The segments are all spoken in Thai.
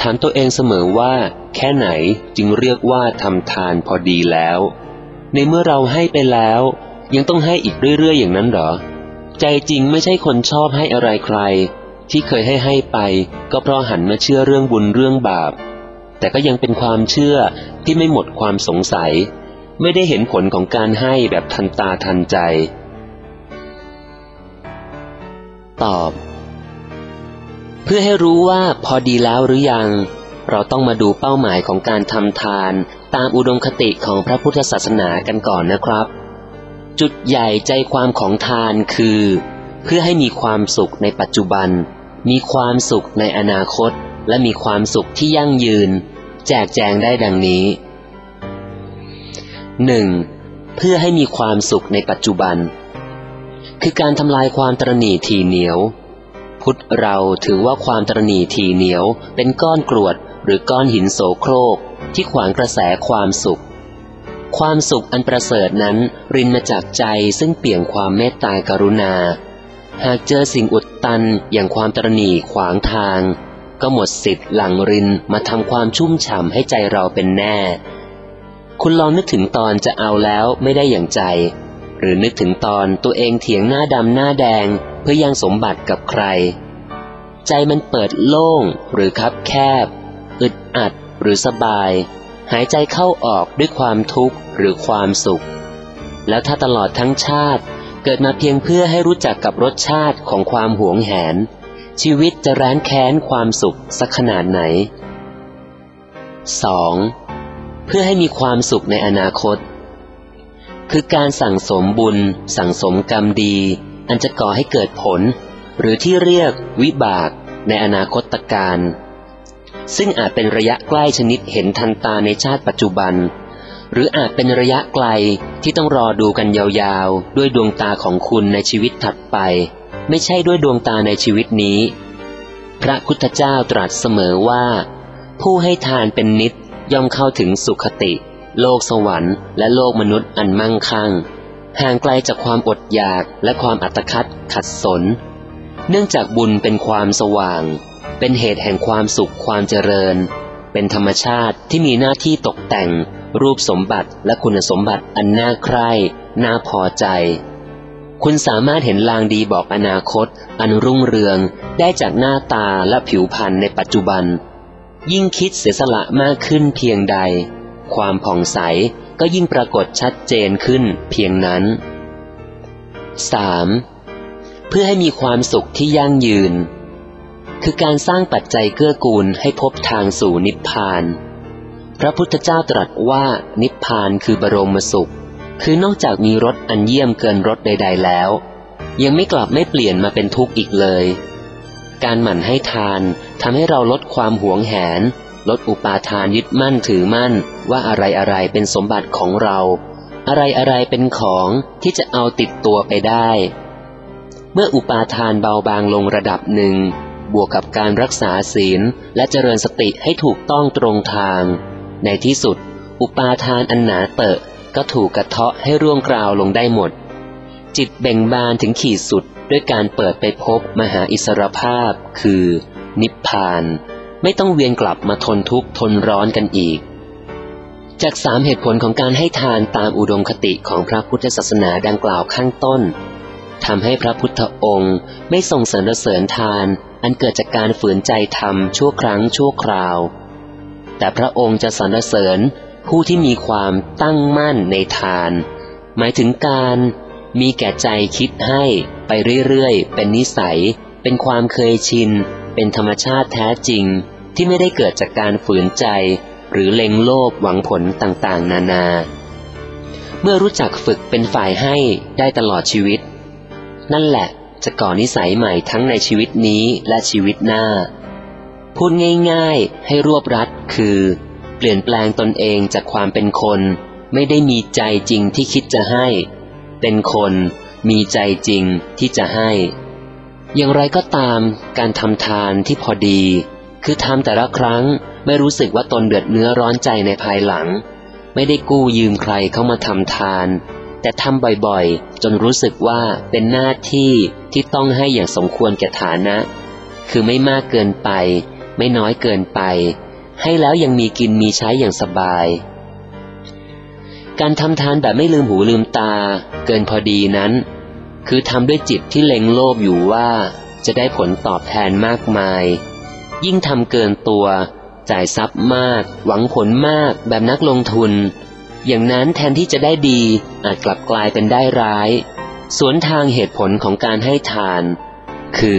ถามตัวเองเสมอว่าแค่ไหนจึงเรียกว่าทำทานพอดีแล้วในเมื่อเราให้ไปแล้วยังต้องให้อีกเรื่อยๆอย่างนั้นเหรอใจจริงไม่ใช่คนชอบให้อะไรใครที่เคยให้ไปก็เพราะหันมาเชื่อเรื่องบุญเรื่องบาปแต่ก็ยังเป็นความเชื่อที่ไม่หมดความสงสัยไม่ได้เห็นผลของการให้แบบทันตาทันใจตอบเพื่อให้รู้ว่าพอดีแล้วหรือยังเราต้องมาดูเป้าหมายของการทำทานตามอุดมคติของพระพุทธศาสนากันก่อนนะครับจุดใหญ่ใจความของทานคือเพื่อให้มีความสุขในปัจจุบันมีความสุขในอนาคตและมีความสุขที่ยั่งยืนแจกแจงได้ดังนี้ 1. เพื่อให้มีความสุขในปัจจุบันคือการทำลายความตระหนี่ถี่เหนียวพุทธเราถือว่าความตระหนี่ถี่เหนียวเป็นก้อนกรวดหรือก้อนหินโสโครกที่ขวางกระแสความสุขความสุขอันประเสริฐนั้นรินมาจากใจซึ่งเปี่ยมความเมตตากรุณาหากเจอสิ่งอุดตันอย่างความตระหนี่ขวางทางก็หมดสิทธิ์หลั่งรินมาทำความชุ่มฉ่ำให้ใจเราเป็นแน่คุณลองนึกถึงตอนจะเอาแล้วไม่ได้อย่างใจหรือนึกถึงตอนตัวเองเถียงหน้าดำหน้าแดงเพื่อยังสมบัติกับใครใจมันเปิดโล่งหรือคับแคบอึดอัดหรือสบายหายใจเข้าออกด้วยความทุกข์หรือความสุขแล้วถ้าตลอดทั้งชาติเกิดมาเพียงเพื่อให้รู้จักกับรสชาติของความหวงแหนชีวิตจะแร้นแค้นความสุขสักขนาดไหน 2. เพื่อให้มีความสุขในอนาคตคือการสั่งสมบุญสั่งสมกรรมดีอันจะก่อให้เกิดผลหรือที่เรียกวิบากในอนาคตการซึ่งอาจเป็นระยะใกล้ชนิดเห็นทันตาในชาติปัจจุบันหรืออาจเป็นระยะไกลที่ต้องรอดูกันยาวๆด้วยดวงตาของคุณในชีวิตถัดไปไม่ใช่ด้วยดวงตาในชีวิตนี้พระพุทธเจ้าตรัสเสมอว่าผู้ให้ทานเป็นนิจย่อมเข้าถึงสุคติโลกสวรรค์และโลกมนุษย์อันมั่งคั่งห่างไกลจากความอดอยากและความอัตคัดขัดสนเนื่องจากบุญเป็นความสว่างเป็นเหตุแห่งความสุขความเจริญเป็นธรรมชาติที่มีหน้าที่ตกแต่งรูปสมบัติและคุณสมบัติอันน่าใคร่น่าพอใจคุณสามารถเห็นลางดีบอกอนาคตอันรุ่งเรืองได้จากหน้าตาและผิวพรรณในปัจจุบันยิ่งคิดเสียสละมากขึ้นเพียงใดความผ่องใสก็ยิ่งปรากฏชัดเจนขึ้นเพียงนั้น 3. เพื่อให้มีความสุขที่ยั่งยืนคือการสร้างปัจจัยเกื้อกูลให้พบทางสู่นิพพานพระพุทธเจ้าตรัสว่านิพพานคือบรมสุขคือนอกจากมีรสอันเยี่ยมเกินรสใดๆแล้วยังไม่กลับไม่เปลี่ยนมาเป็นทุกข์อีกเลยการหมั่นให้ทานทำให้เราลดความหวงแหนลดอุปาทานยึดมั่นถือมั่นว่าอะไรๆเป็นสมบัติของเราอะไรๆเป็นของที่จะเอาติดตัวไปได้เมื่ออุปาทานเบาบางลงระดับหนึ่งบวกกับการรักษาศีลและเจริญสติให้ถูกต้องตรงทางในที่สุดอุปาทานอันหนาเตอะก็ถูกกระเทาะให้ร่วงกราวลงได้หมดจิตเบ่งบานถึงขีดสุดด้วยการเปิดไปพบมหาอิสรภาพคือนิพพานไม่ต้องเวียนกลับมาทนทุกข์ทนร้อนกันอีกจาก3เหตุผลของการให้ทานตามอุดมคติของพระพุทธศาสนาดังกล่าวข้างต้นทำให้พระพุทธองค์ไม่ทรงสรรเสริญทานอันเกิดจากการฝืนใจทำชั่วครั้งชั่วคราวแต่พระองค์จะสรรเสริญผู้ที่มีความตั้งมั่นในทานหมายถึงการมีแก่ใจคิดให้ไปเรื่อยๆเป็นนิสัยเป็นความเคยชินเป็นธรรมชาติแท้จริงที่ไม่ได้เกิดจากการฝืนใจหรือเล็งโลภหวังผลต่างๆนานาเมื่อรู้จักฝึกเป็นฝ่ายให้ได้ตลอดชีวิตนั่นแหละจะก่อนิสัยใหม่ทั้งในชีวิตนี้และชีวิตหน้าพูดง่ายๆให้รวบรัดคือเปลี่ยนแปลงตนเองจากความเป็นคนไม่ได้มีใจจริงที่คิดจะให้เป็นคนมีใจจริงที่จะให้อย่างไรก็ตามการทำทานที่พอดีคือทำแต่ละครั้งไม่รู้สึกว่าตนเดือดเนื้อร้อนใจในภายหลังไม่ได้กู้ยืมใครเข้ามาทำทานแต่ทำบ่อยๆจนรู้สึกว่าเป็นหน้าที่ที่ต้องให้อย่างสมควรแก่ฐานะคือไม่มากเกินไปไม่น้อยเกินไปให้แล้วยังมีกินมีใช้อย่างสบายการทำทานแบบไม่ลืมหูลืมตาเกินพอดีนั้นคือทำด้วยจิตที่เล็งโลภอยู่ว่าจะได้ผลตอบแทนมากมายยิ่งทำเกินตัวจ่ายทรัพย์มากหวังผลมากแบบนักลงทุนอย่างนั้นแทนที่จะได้ดีอาจกลับกลายเป็นได้ร้ายสวนทางเหตุผลของการให้ทานคือ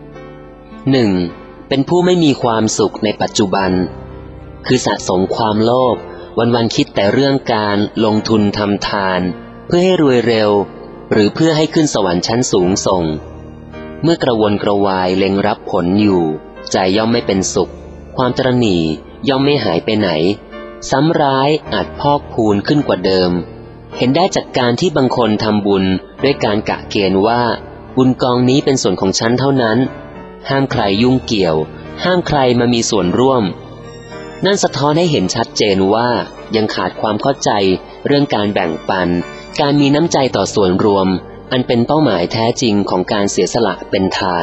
1. เป็นผู้ไม่มีความสุขในปัจจุบันคือสะสมความโลภวันๆคิดแต่เรื่องการลงทุนทำทานเพื่อให้รวยเร็วหรือเพื่อให้ขึ้นสวรรค์ชั้นสูงส่งเมื่อกระวนกระวายเล็งรับผลอยู่ใจย่อมไม่เป็นสุขความตระหนี่ย่อมไม่หายไปไหนซ้ำร้ายอาจพอกพูนขึ้นกว่าเดิมเห็นได้จากการที่บางคนทำบุญด้วยการกะเกณฑ์ว่าบุญกองนี้เป็นส่วนของฉันเท่านั้นห้ามใครยุ่งเกี่ยวห้ามใครมามีส่วนร่วมนั่นสะท้อนให้เห็นชัดเจนว่ายังขาดความเข้าใจเรื่องการแบ่งปันการมีน้ำใจต่อส่วนรวมอันเป็นเป้าหมายแท้จริงของการเสียสละเป็นทาน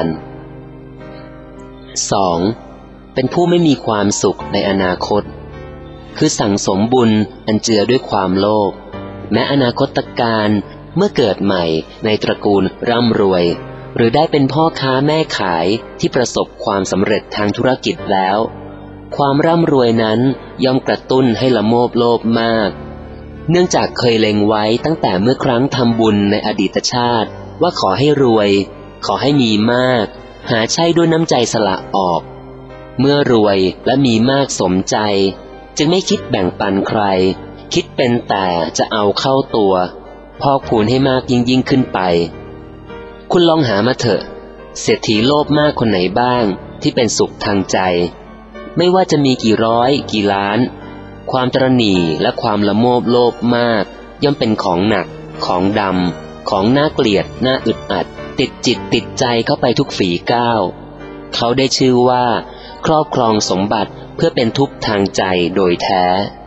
2. เป็นผู้ไม่มีความสุขในอนาคตคือสั่งสมบุญอันเจือด้วยความโลภแม้อนาคตการเมื่อเกิดใหม่ในตระกูลร่ำรวยหรือได้เป็นพ่อค้าแม่ขายที่ประสบความสำเร็จทางธุรกิจแล้วความร่ำรวยนั้นย่อมกระตุ้นให้ละโมบโลภมากเนื่องจากเคยเล็งไว้ตั้งแต่เมื่อครั้งทำบุญในอดีตชาติว่าขอให้รวยขอให้มีมากหาใช่ด้วยน้ำใจสละออกเมื่อรวยและมีมากสมใจจึงไม่คิดแบ่งปันใครคิดเป็นแต่จะเอาเข้าตัวพอกพูนให้มากยิ่งขึ้นไปคุณลองหามาเถอะเศรษฐีโลภมากคนไหนบ้างที่เป็นสุขทางใจไม่ว่าจะมีกี่ร้อยกี่ล้านความตระหนี่และความละโมบโลภมากย่อมเป็นของหนักของดำของน่าเกลียดน่าอึดอัดติดจิตติดใจเข้าไปทุกฝีก้าวเขาได้ชื่อว่าครอบครองสมบัติเพื่อเป็นทุกข์ทางใจโดยแท้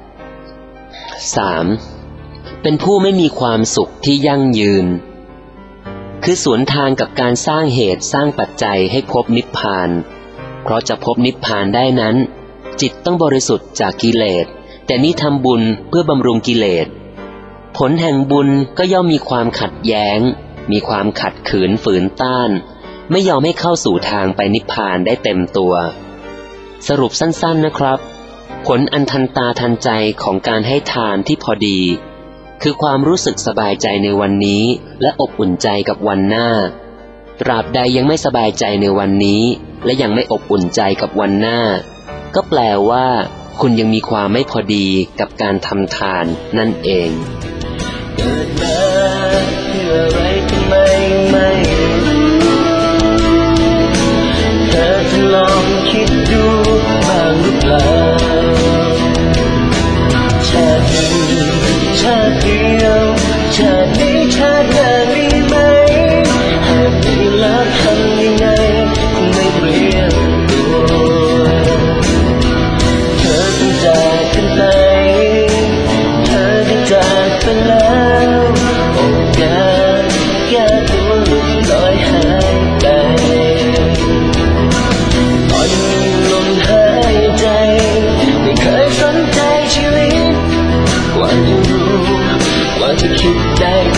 3. เป็นผู้ไม่มีความสุขที่ยั่งยืนคือสวนทางกับการสร้างเหตุสร้างปัจจัยให้พบนิพพานเพราะจะพบนิพพานได้นั้นจิตต้องบริสุทธิ์จากกิเลสแต่นี้ทำบุญเพื่อบำรุงกิเลสผลแห่งบุญก็ย่อมมีความขัดแย้งมีความขัดขืนฝืนต้านไม่ยอมให้เข้าสู่ทางไปนิพพานได้เต็มตัวสรุปสั้นๆนะครับผลอันทันตาทันใจของการให้ทานที่พอดีคือความรู้สึกสบายใจในวันนี้และอบอุ่นใจกับวันหน้าตราบใดยังไม่สบายใจในวันนี้และยังไม่อบอุ่นใจกับวันหน้าก็แปลว่าคุณยังมีความไม่พอดีกับการทำทานนั่นเองเกิดมาเพื่ออะไรทำไมไม่เธอจะลองคิดดูบ้างหรือเปล่าชาตินี้ชาติเดียวชาตินี้ชาติหน้ามีไหมหากมีแล้วทำยังไงไม่เปลี่ยนตัวเธอต้องจากกันไปเธอได้จากไปแล้วโอกาสแก้ตัวหลุดลอยหายไปตอนมีลมหายใจไม่เคยสนใจชีวิตกว่าจะรู้กว่าจะคิดได้